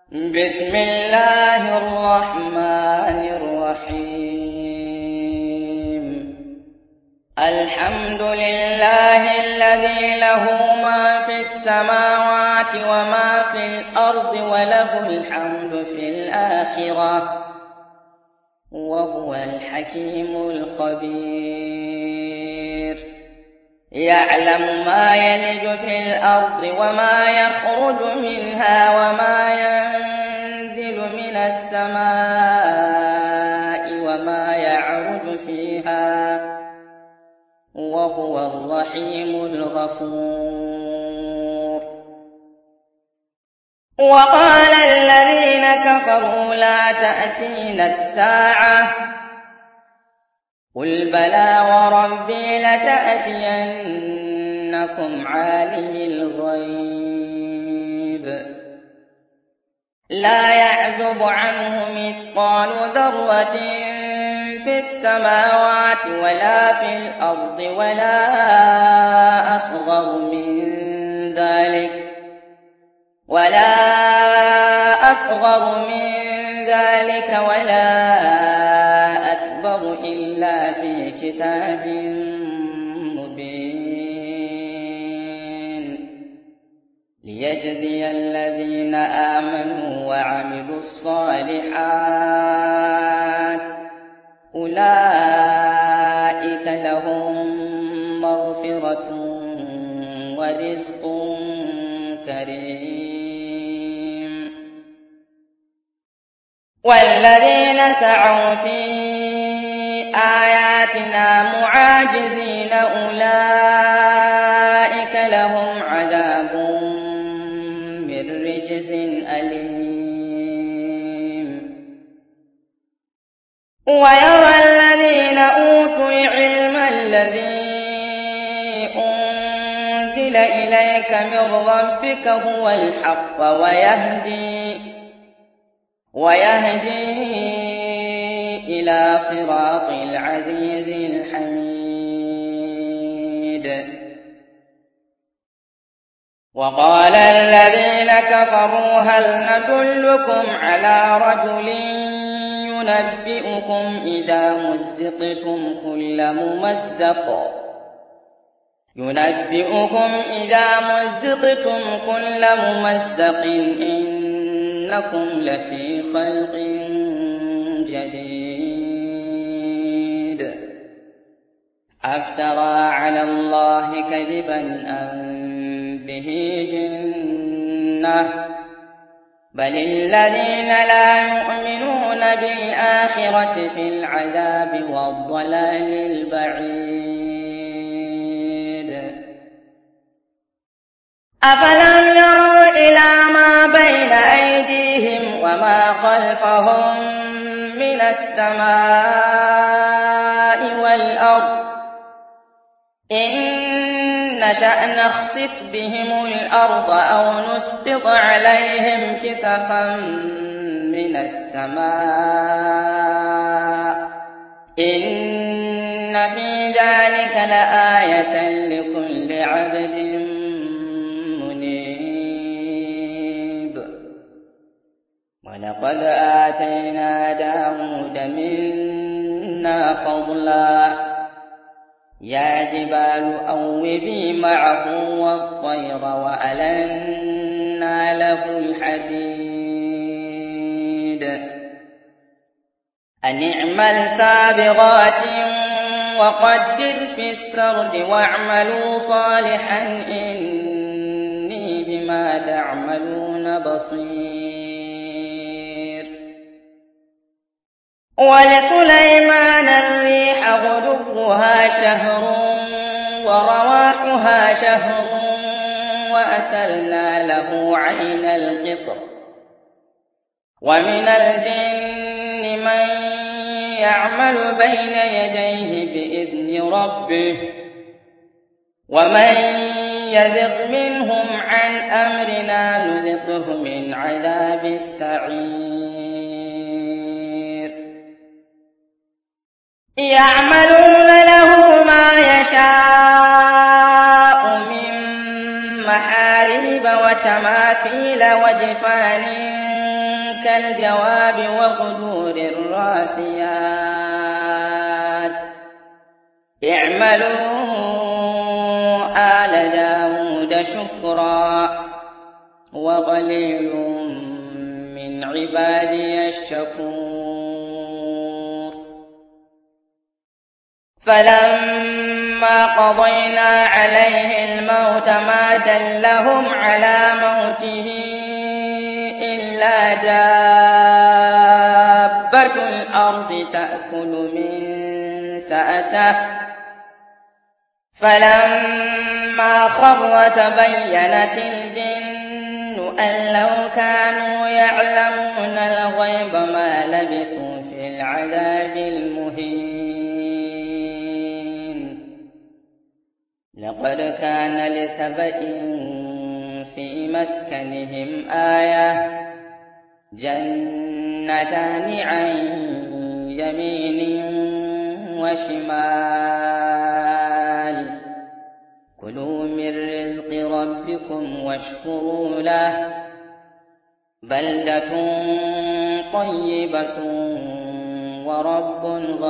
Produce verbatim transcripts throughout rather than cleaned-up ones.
بسم الله الرحمن الرحيم. الحمد لله الذي له ما في السماوات وما في الأرض وله الحمد في الآخرة وهو الحكيم الخبير. يعلم ما يلج في الأرض وما يخرج منها وما ينزل من السماء وما يعرج فيها وهو الرحيم الغفور. وقال الذين كفروا لا تأتينا الساعة قل بلى وربي لتأتينكم عالم الغيب لا يعزب عنه مثقال ذرة في السماوات ولا في الأرض ولا أصغر من ذلك ولا أصغر من ذلك ولا أكبر إلا في كتاب مبين ليجزي الذين آمنوا وعملوا الصالحات أولئك لهم مغفرة ورزق كريم. والذين سعوا في آياتنا معاجزين أولئك لهم عذاب من رجز أليم. ويرى الذين أوتوا العلم الذي أنزل إليك من ربك هو الحق ويهدي ويهدي إلى صراط العزيز الحميد. وقال الذين كفروا هل ندلكم على رجل ينبئكم إذا مزقتم كل ممزق ينبئكم إذا مزقتم كل ممزق إنكم لفي خلق جديد. أفترى على الله كذبا أم به جنة بل الذين لا يؤمنون بالآخرة في العذاب والضلال البعيد. أفلم يروا إلى ما بين أيديهم وما خلفهم من السماء والأرض إن نشأ نخسف بهم الأرض أو نسقط عليهم كسفا من السماء إن في ذلك لآية لكل عبد منيب. ولقد آتينا داود منا فضلا يا جبال أوبي معه والطير وألنا له الحديد أن اعمل سابغات وقدر في السرد واعملوا صالحا إني بما تعملون بصير. ولسليمان الريح غدوها شهر ورواحها شهر وأسلنا له عين القطر. ومن الجن من يعمل بين يديه بإذن ربه ومن يزغ منهم عن أمرنا نذقه من عذاب السعير. يعملون له ما يشاء من محاريب وتماثيل وجفان الجواب وقدور الراسيات اعملوا آل داود شكرا وقليل من عبادي الشكور فلما قضينا عليه الموت ما دلهم على موته إلا دابة الأرض تأكل من سأته فلما خر تبينت الجن أن لو كانوا يعلمون الغيب ما لبثوا في العذاب المهين لقد كان لسبإ في مسكنهم آية جنتان عن يمين وشمال كلوا من رزق ربكم واشكروا له بلدة طيبة ورب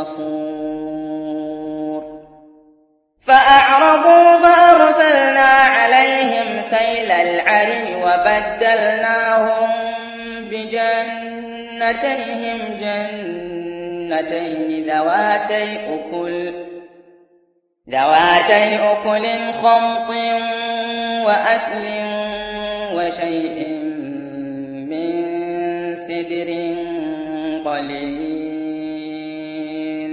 غفور فأعرضوا فأرسلنا عليهم سيل العرم وبدلناهم بجنتيهم جنتين ذواتي أكل ذواتي أكل خمط وأثل وشيء من سدر قليل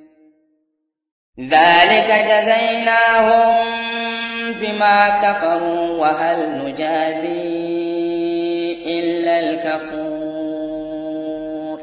ذلك جزيناهم بما كفروا وهل نجازي إلا الكفور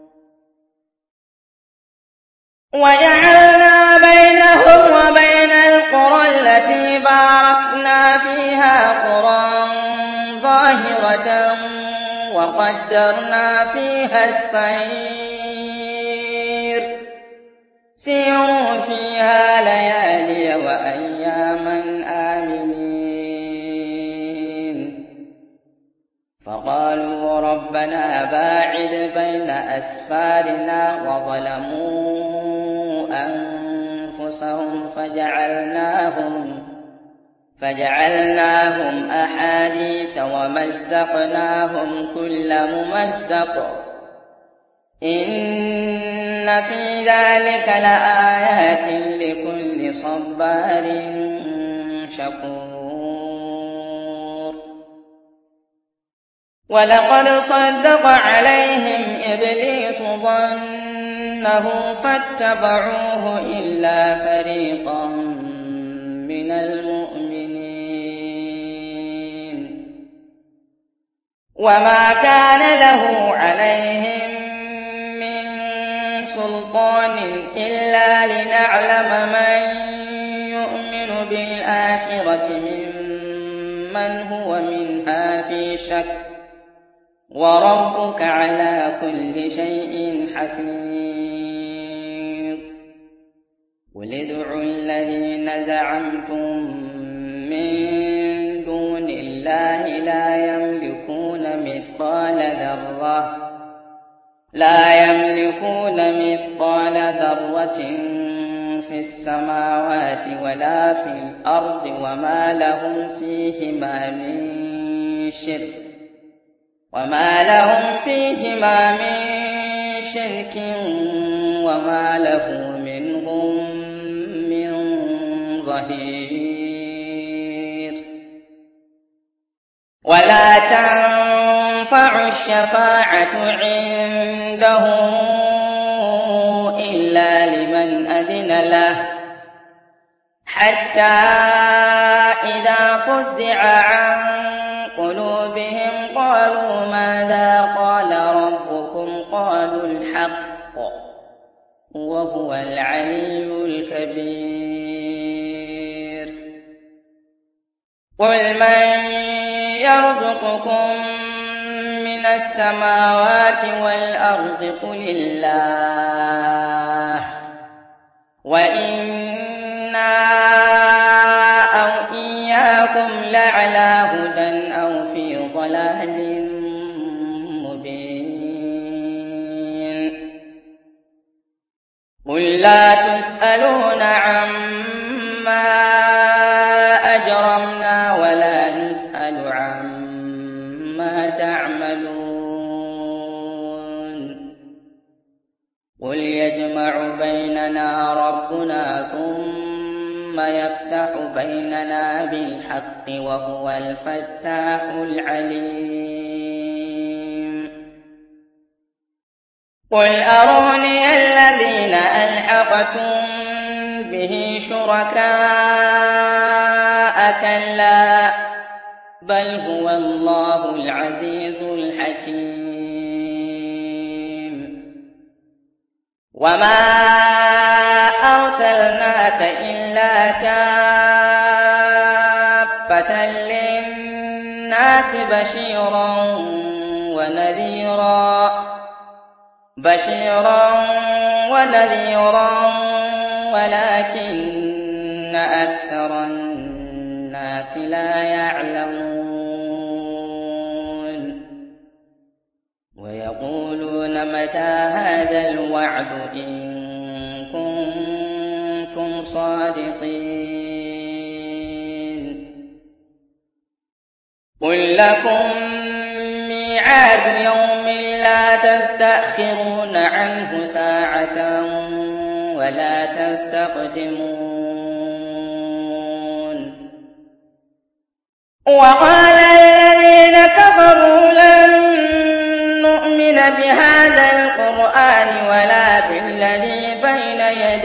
وجعلنا بينهم وبين القرى التي باركنا فيها قرى ظاهرة وقدرنا فيها السير سيروا فيها ليالي وأياما آمنين فقالوا ربنا باعد بين أسفارنا وظلموا أنفسهم فجعلناهم فجعلناهم أحاديث ومزقناهم كل ممزق إن في ذلك لآيات لكل صبار شكور ولقد صدق عليهم إبليس ظنه فاتبعوه إلا فريقا من المؤمنين وما كان له عليهم من سلطان إلا لنعلم من يؤمن بالآخرة ممن هو منها في شك وربك على كل شيء حفيظ قل ادعوا الذين زعمتم من دون الله لا يملكون مثقال ذرة لا يملكون مثقال ذرة في السماوات ولا في الأرض وما لهم فيهما من شرك وما لهم فيهما من شرك وما له منهم من ظهير ولا تنفع الشفاعة عنده إلا لمن أذن له حتى إذا فزع عن قلوبهم قالوا ماذا قال ربكم قالوا الحق وهو العلي الكبير قل من يرزقكم من السماوات والأرض قل الله وإنا أو إياكم لعلى هدى أو في ضلال مبين قل لا تسألون عما أجرمنا ولا نسأل عما تعملون قل يجمع بيننا ربنا ثم يفتح بيننا بالحق وهو الفتاح العليم قل أروني الذين ألحقتم به شركاء كلا بل هو الله العزيز الحكيم وما أرسلناك إلا كافة للناس بشيرا ونذيرا بشيرا ونذيرا ولكن أكثر الناس لا يعلمون ويقولون متى هذا الوعد إن كنتم صادقين قل لكم ميعاد يوم لا تستأخرون عنه ساعة ولا تستقدمون وقال الذين كفروا لن نؤمن بهذا القرآن ولا بالذي بين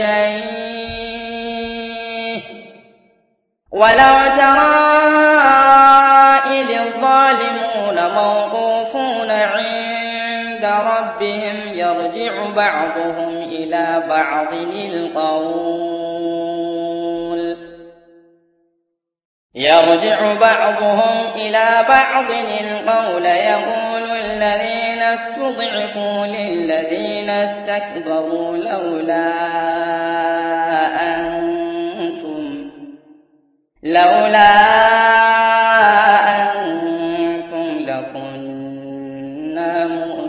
يديه ولو ترى إذ الظالمون موقوفون عند ربهم يرجع بعضهم إلى بعض القول يرجع بعضهم إلى بعض القول يقول الذين استضعفوا للذين استكبروا لولا أنتم لولا أنتم لكنا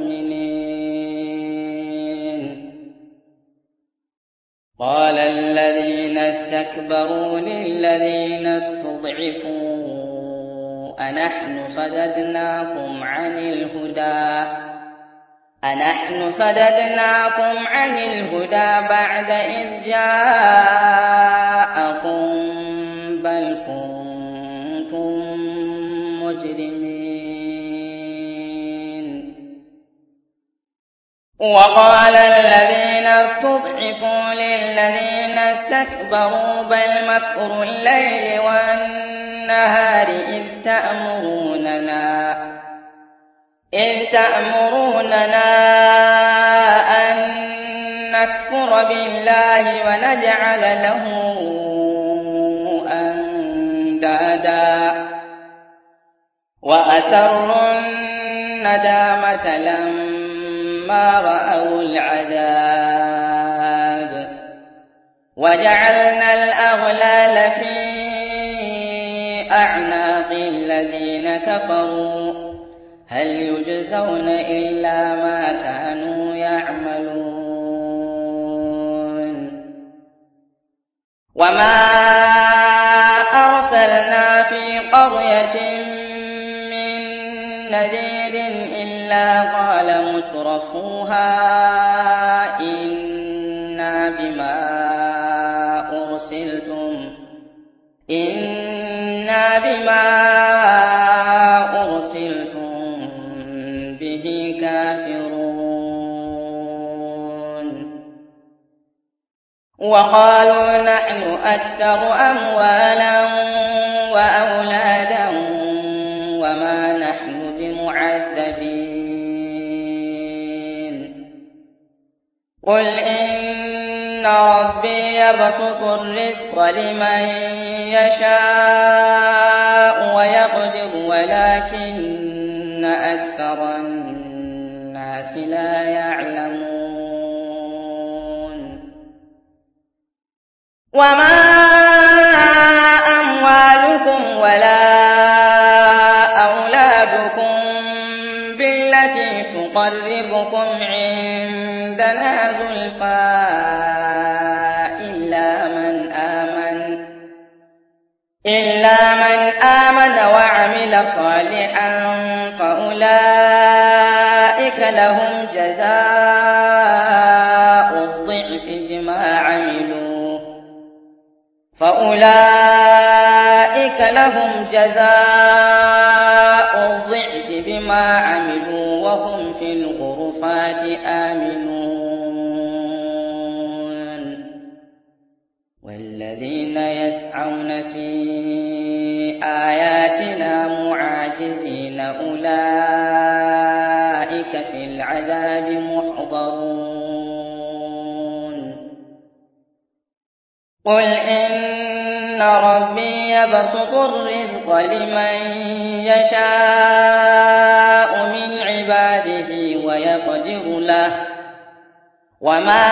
مؤمنين قال الذين استكبروا للذين استضعفوا أنحن صددناكم عن الهدى أنحن صددناكم عن الهدى بعد إذ جاءكم بل كنتم مجرمين وقال الذين استضعفوا للذين استكبروا بل مكر الليل والنهار إذ تأمروننا إذ تأمروننا أن نكفر بالله ونجعل له أندادا وأسروا الندامة لما رأوا العذاب وجعلنا الأغلال في أعناق الذين كفروا هل يجزون إلا ما كانوا يعملون وما أرسلنا في قرية من نذير إلا قال مترفوها إنا بما أرسلتم إنا بما أرسلتم به كافرون وقالوا نحن أكثر أموالا وأولادا وما نحن بمعذبين قل إن ربي يبسط الرزق لمن يشاء ويقدر ولكن أكثر الناس لا يعلمون وما أموالكم ولا أولادكم بالتي التي تقربكم عندنا زلفى إلا من آمن إلا من آمن وعمل صالحا فأولئك لهم جزاء الضعف بما عملوا فأولئك لهم جزاء الضعف بما عملوا وهم في الغرفات آمنون والذين يسعون في آياتنا معاجزين أولئك في العذاب محضرون قل إن ربي يبسط الرزق لمن يشاء من عباده ويقدر له وما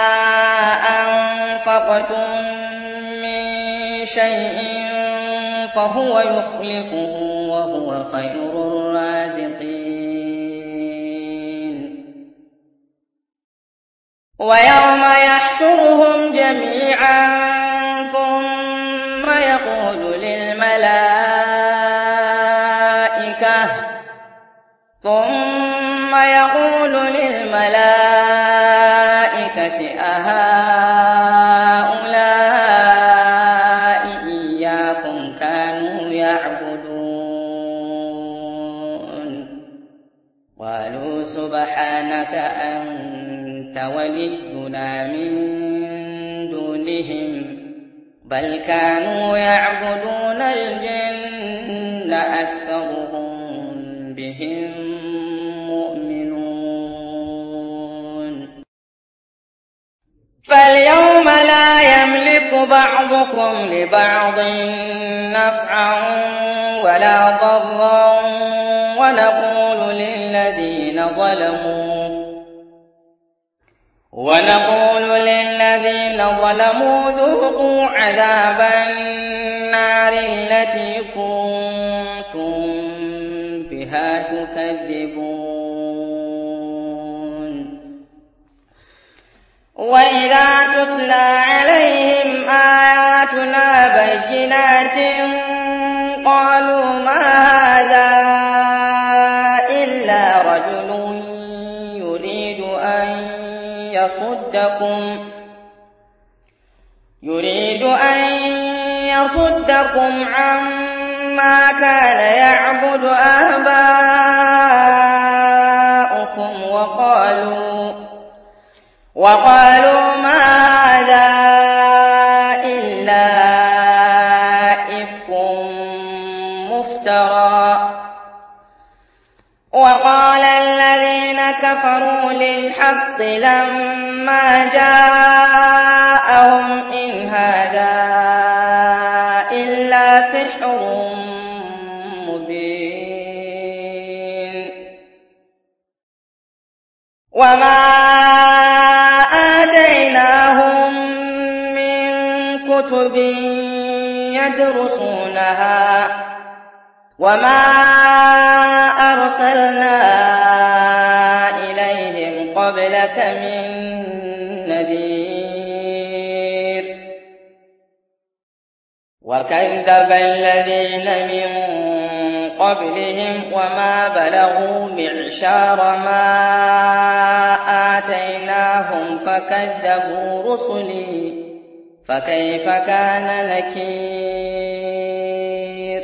أنفقتم من شيء فهو يخلفه وهو خير الرازقين ويوم يحشرهم جميعا ثم يقول للملائكة ثم يقول للملائكة أهؤلاء إياكم كانوا يعبدون قالوا سبحانك أنت ولينا من دونهم بل كانوا يعبدون الجن أكثرهم بهم مؤمنون فاليوم لا يملك بعضكم لبعض نفعا ولا ضرا ونقول للذين ظلموا ونقول للذين ظلموا ذوقوا عذاب النار التي كنتم بها تكذبون وإذا تتلى عليهم آياتنا بينات قالوا ما هذا إلا رجل يريد أن يصدكم يريد أن يصدكم عما كان يعبد آباؤكم وقالوا وقالوا ما هذا إلا إفك مفترى وقال الذين كفروا للحق لما جاءهم إن هذا إلا سحر مبين وما آتيناهم من كتب يدرسونها وما أرسلنا إليهم قبلك من نذير وكذب الذين من قبلهم وما بلغوا معشار ما آتيناهم فكذبوا رسلي فكيف كان نكير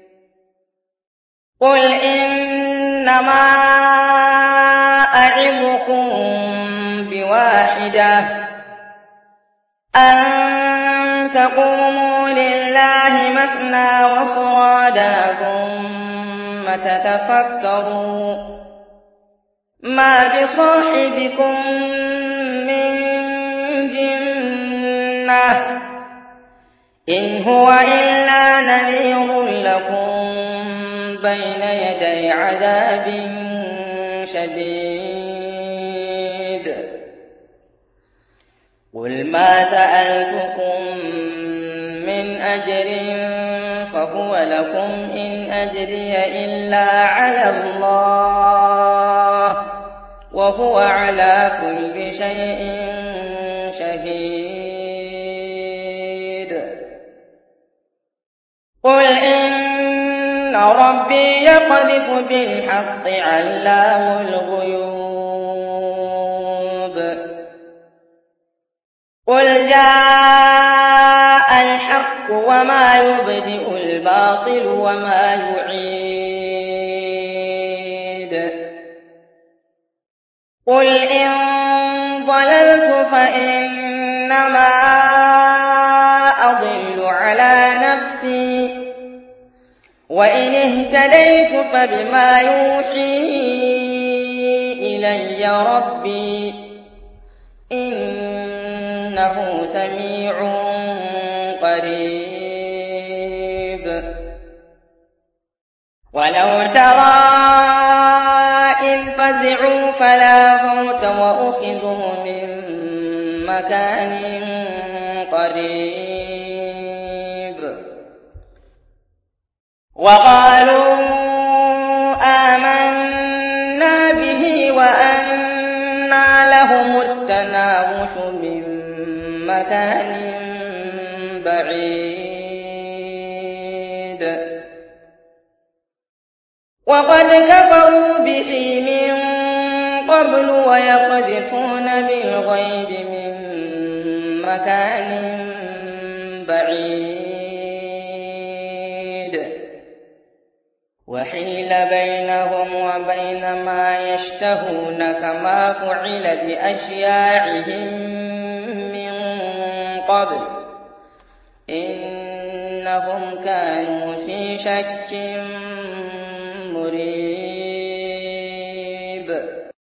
قل إنما أعظكم بواحدة أن تقوموا لله مثنى وفرادا ثم تتفكروا ما بصاحبكم من جنة إن هو إلا نذير لكم بين يدي عذاب شديد قل ما سألتكم من أجر فهو لكم إن أجري إلا على الله وهو على كل شيء شهيد. قل إن ربي يقذف بالحق علام الغيوب. قل جاء الحق وما يبدئ الباطل وما يعيد. قل إن ضللت فإنما أضل على نفسي وإن اهتديت فبما يوحي إلي ربي إنه سميع قريب. ولو ترى إذ فزعوا فلا فوت وأخذوا من مكان قريب وقالوا آمنا به وأنى لهم التناوش من مكان بعيد وقد كفروا به من قبل ويقذفون بالغيب من مكان بعيد وحيل بينهم وبين ما يشتهون كما فعل بأشياعهم من قبل إنهم كانوا في شك مريب.